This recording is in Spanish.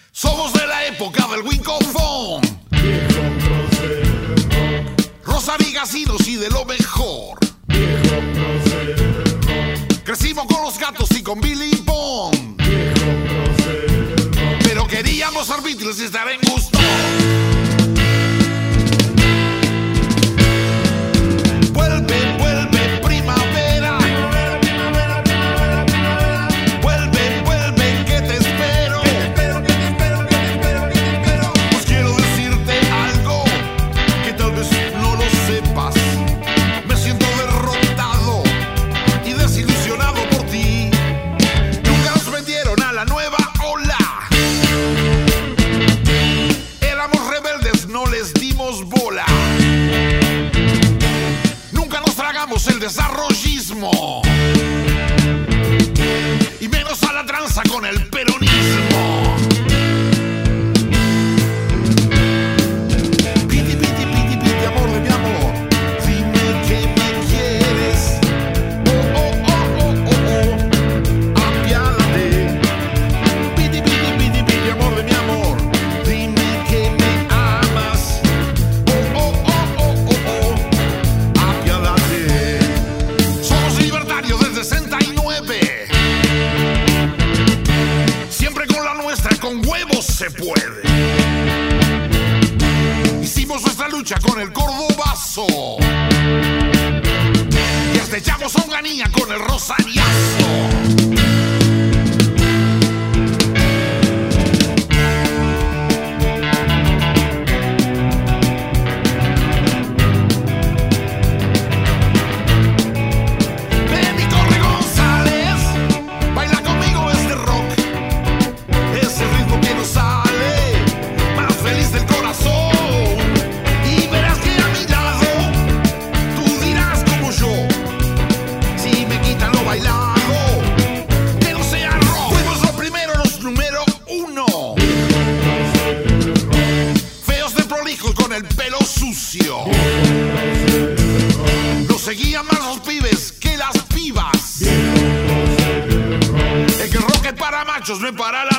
Somos de la época del Wincofón, viejo prócer del rock, Rosa Vigasinos y de lo mejor. viejo prócer del rock, Crecimos con los Gatos y con Billy Bond, viejo prócer del rock, pero queríamos ser Beatles y estar en gusto. Vuelve, vuelve primavera, vuelve, vuelve que te espero. Pues quiero decirte algo que tal vez no lo sepas. Me siento derrotado y desilusionado por ti. Nunca nos vendieron a la nueva ola. Éramos rebeldes, no les dimos bola. Nunca nos tragamos el desarrollismo, y menos a la tranza con el peronismo. Piti, piti, piti, piti, amor de mi amor, dime que me quieres. Oh, oh, oh, oh, oh, oh, apiádate. Piti, piti, piti, piti, amor de mi amor, dime que me amas. Oh, oh, oh, oh, oh, oh, apiádate. Somos libertarios desde 69. Siempre con la nuestra, con huevos se puede. Hicimos nuestra lucha con el cordobazo y hasta echamos a Onganía con el rosariazo. Ven y corre, González, baila conmigo este rock, ese ritmo que nos sale más feliz del corazón. Y verás que a mi lado tú dirás como yo, si me quitan lo bailado, que no sea rock. Fuimos los primeros, los número uno, feos de prolijos con el pelo sucio. Nos seguían más los pibes que las pibas. El que rock es para machos, no es para la